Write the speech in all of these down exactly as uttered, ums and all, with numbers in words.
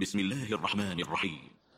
بسم الله الرحمن الرحيم.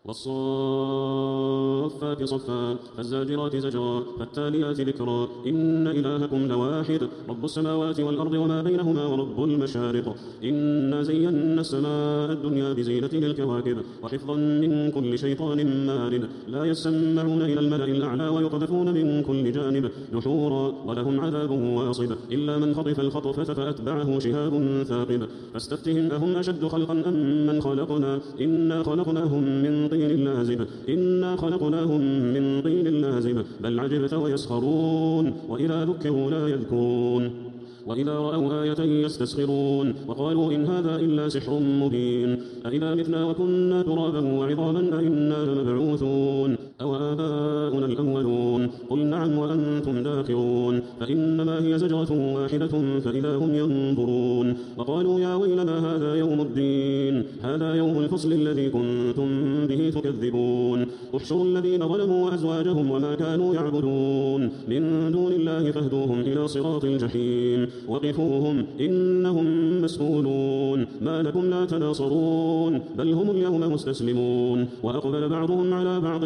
والصافات صفا فالزاجرات زجرا فالتاليات ذكرا إن إلهكم لواحد رب السماوات والأرض وما بينهما ورب المشارق إنا زينا السماء الدنيا بزينة للكواكب وحفظا من كل شيطان مارد لا يسمعون إلى الملأ الأعلى ويقذفون من كل جانب دحورا ولهم عذاب واصب إلا من خطف الخطفة فأتبعه شهاب ثاقب فاستفتهم أهم أشد خلقا أم من خلقنا إنا خلقناهم من طين لازب إنا خلقناهم من طين لازب بل عجبت ويسخرون وإذا ذكروا لا يذكرون وإذا رأوا آية يستسخرون وقالوا إن هذا إلا سحر مبين أإذا متنا وكنا ترابا وعظاما أإنا لمبعوثون أو آباؤنا الأولون قل نعم وأنتم داخرون فإنما هي زجرة واحدة فإذا هم ينظرون وقالوا يا ويلنا هذا يوم الدين هذا يوم الفصل الذي كنتم به تكذبون احشروا الذين ظلموا وأزواجهم وما كانوا يعبدون من دون الله فاهدوهم إلى صراط الجحيم وقفوهم إنهم مسؤولون ما لكم لا تناصرون بل هم اليوم مستسلمون وأقبل بعضهم على بعض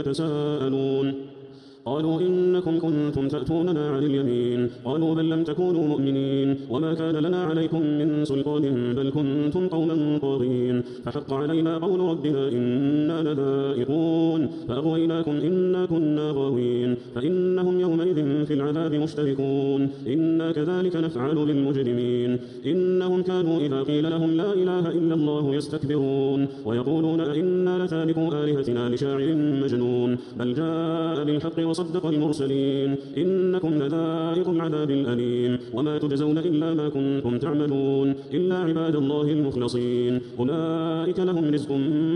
يتساءلون قالوا إنكم كنتم تأتوننا عن اليمين قالوا بل لم تكونوا مؤمنين وما كان لنا عليكم من سلطان بل كنتم قوما طاغين فحق علينا قول ربنا إنا لذائقون فأغويناكم إنا كنا غاوين فإنهم يومئذ في العذاب مشتركون إنا كذلك نفعل بالمجرمين إنهم كانوا إذا قيل لهم لا إله إلا الله يستكبرون ويقولون إنا لتاركوا آلهتنا لشاعر مجنون بل جاء بالحق وصدق المرسلين إنكم لذائق العذاب الأليم وما تجزون إلا ما كنتم تعملون إلا عباد الله المخلصين أولئك لهم رزق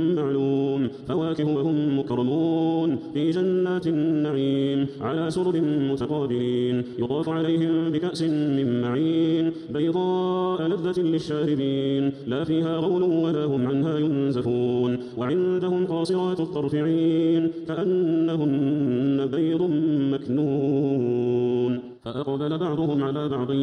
معلوم فواكه وهم مكرمون في جنات النعيم على سرر متقابلين يطاف عليهم بكأس من معين بيضاء لذة للشاربين لا فيها غول ولا هم عنها ينزفون وعندهم قاصرات الطرف عين كأنهن بيض مكنون فأقبل بعضهم على بعض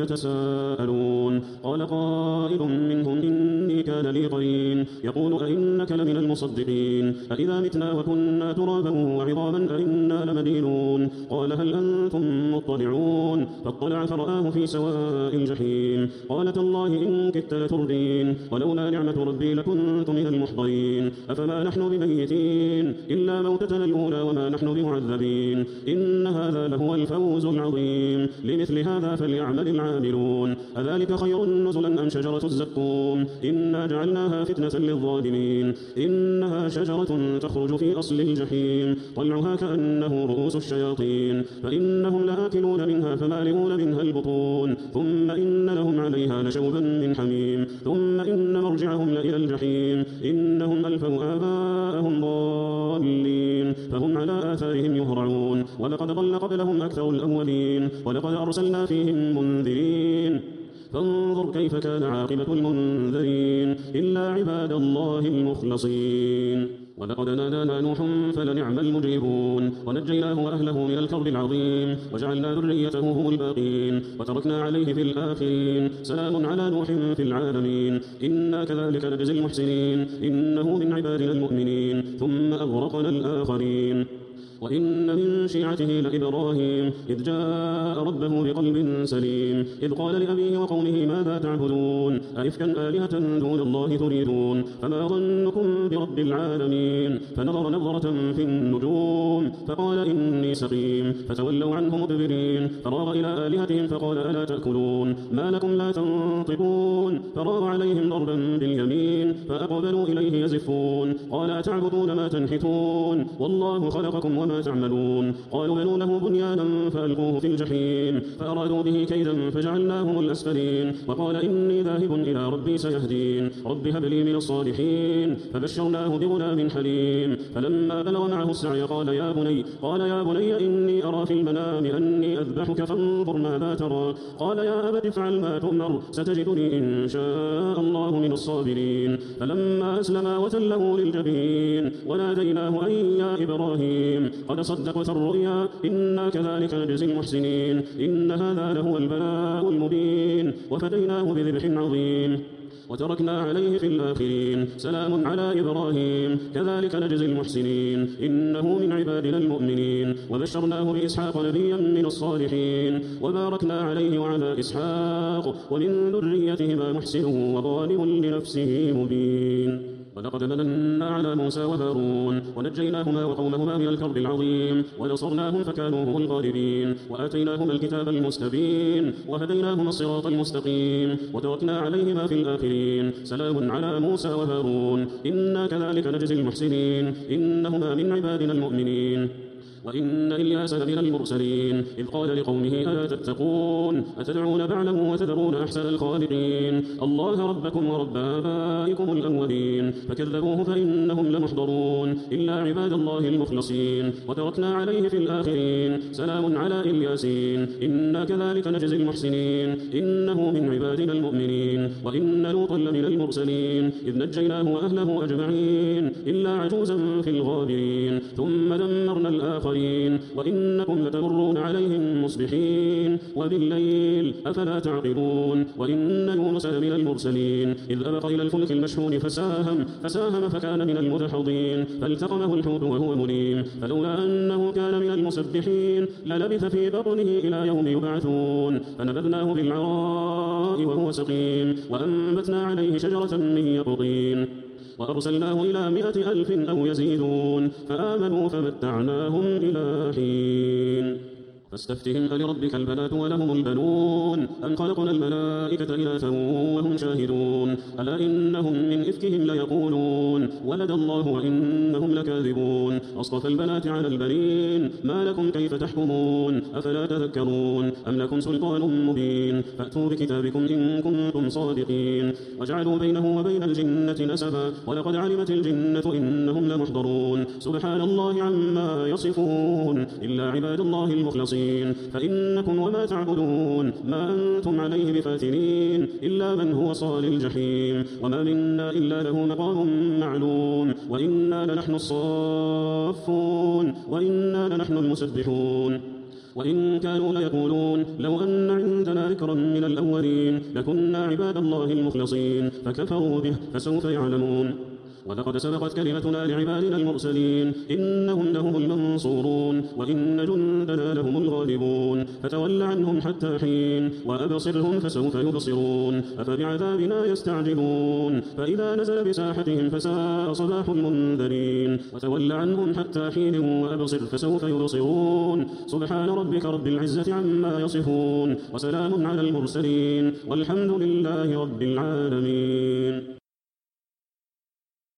يتساءلون قال قائل منهم إني كان لي قرين يقول أئنك لمن المصدقين أئذا متنا وكنا ترابا وعظاما أئنا لمدينون قال هل أنتم مطلعون فاطلع فرآه في سواء الجحيم قال تالله إن كدت لتردين ولولا نعمة ربي لكنت من المحضرين أفما نحن بميتين إلا موتتنا الأولى وما نحن بمعذبين إن هذا لهو الفوز العظيم لمثل هذا فليعمل العاملون أذلك خير نزلا أم شجرة الزقوم إنا جعلناها فتنة للظالمين إنها شجرة تخرج في أصل الجحيم طلعها كأنه رؤوس الشياطين فإنهم لآكلون منها فمالئون منها البطون ثم إن لهم عليها لشوبا من حميم ثم إن مرجعهم لإلى الجحيم إنهم ألفوا آباءهم ضالين فهم على آثارهم يهرعون ولقد ضل قبلهم أكثر الأولين ولقد أرسلنا فيهم منذرين فانظر كيف كان عاقبة المنذرين إلا عباد الله المخلصين ولقد نادانا نوح فلنعم المجيبون ونجيناه وأهله من الكرب العظيم وجعلنا ذريته هم الباقين وتركنا عليه في الآخرين سلام على نوح في العالمين إنا كذلك نجزي المحسنين إنه من عبادنا المؤمنين ثم أغرقنا الآخرين وإن من شيعته لإبراهيم إذ جاء ربه بقلب سليم إذ قال لأبيه وقومه ماذا تعبدون أئفكا آلهة دون الله تريدون فما ظنكم برب العالمين فنظر نظرة في النجوم فقال إني سقيم فتولوا عنه مدبرين فراغ إلى آلهتهم فقال ألا تأكلون ما لكم لا تنطقون فراغ عليهم ضربا باليمين فأقبلوا إليه يزفون قال أتعبدون ما تنحتون والله خلقكم وما تعملون قالوا بنوا له بنيانا فألقوه في الجحيم فأرادوا به كيدا فجعلناهم الأسفلين وقال إني ذاهب إلى ربي سيهدين رب هب لي من الصالحين فبشرناه بغلام حليم فلما بلغ معه السعي قال يا بني قال يا بني إني أرى في المنام أني أذبحك فانظر ماذا ترى قال يا أبت افعل ما تؤمر ستجدني إن شاء الله من الصابرين فلما أسلما وتله للجبين وناديناه أن يا إبراهيم قد صدقت الرؤيا إنا كذلك نجزي المحسنين إن هذا لهو البلاء المبين وفديناه بذبح عظيم وتركنا عليه في الآخرين سلام على إبراهيم كذلك نجزي المحسنين إنه من عبادنا المؤمنين وبشرناه بإسحاق نبيا من الصالحين وباركنا عليه وعلى إسحاق ومن ذريتهما محسن وظالم لنفسه مبين ولقد مننا على موسى وهارون ونجيناهما وقومهما من الكرب العظيم ونصرناهم فكانوا هم الغالبين وآتيناهما الكتاب المستبين وهديناهما الصراط المستقيم وتركنا عليهما في الآخرين سلام على موسى وهارون إنا كذلك نجزي المحسنين إنهما من عبادنا المؤمنين وإن إلياس لمن المرسلين إذ قال لقومه ألا تتقون أتدعون بعلا وتذرون أحسن الخالقين الله ربكم ورب آبائكم الأولين فكذبوه فإنهم لمحضرون إلا عباد الله المخلصين وتركنا عليه في الآخرين سلام على الياسين إنا كذلك نجزي المحسنين إنه من عبادنا المؤمنين وإن لوطا لمن المرسلين إذ نجيناه وأهله أجمعين إلا عجوزا في الغابرين ثم دمرنا الآخرين وإنكم لتمرون عليهم مصبحين وبالليل أفلا تعقلون وإن يونس لمن المرسلين إذ أبق إلى الفلك المشحون فساهم فساهم فكان من المدحضين فالتقمه الحوت وهو مليم فلولا أنه كان من المسبحين للبث في بطنه إلى يوم يبعثون فنبذناه بالعراء وهو سقيم وأنبتنا عليه شجرة من يقطين وأرسلناه إلى مائة ألف أو يزيدون فآمنوا فمتعناهم إلى حين فاستفتهم ألربك البنات ولهم البنون أم خلقنا الملائكة إناثا وهم شاهدون ألا إنهم من إفكهم ليقولون ولد الله وإنهم لكاذبون أصطفى البنات على البنين ما لكم كيف تحكمون أفلا تذكرون أم لكم سلطان مبين فأتوا بكتابكم إن كنتم صادقين وجعلوا بينه وبين الجنة نسبا ولقد علمت الجنة إنهم لمحضرون سبحان الله عما يصفون إلا عباد الله المخلصين فإنكم وما تعبدون ما أنتم عليه بفاتنين إلا من هو صال الجحيم وما منا إلا له مقام معلوم وإنا لنحن الصافون وإنا لنحن المسبحون وإن كانوا ليقولون لو أن عندنا ذكرا من الأولين لكنا عباد الله المخلصين فكفروا به فسوف يعلمون ولقد سبقت كلمتنا لعبادنا المرسلين إنهم لهم المنصورون وإن جندنا لهم الغالبون فتول عنهم حتى حين وأبصرهم فسوف يبصرون أفبعذابنا يستعجلون فإذا نزل بساحتهم فساء صباح المنذرين وتول عنهم حتى حين وأبصر فسوف يبصرون سبحان ربك رب العزة عما يصفون وسلام على المرسلين والحمد لله رب العالمين.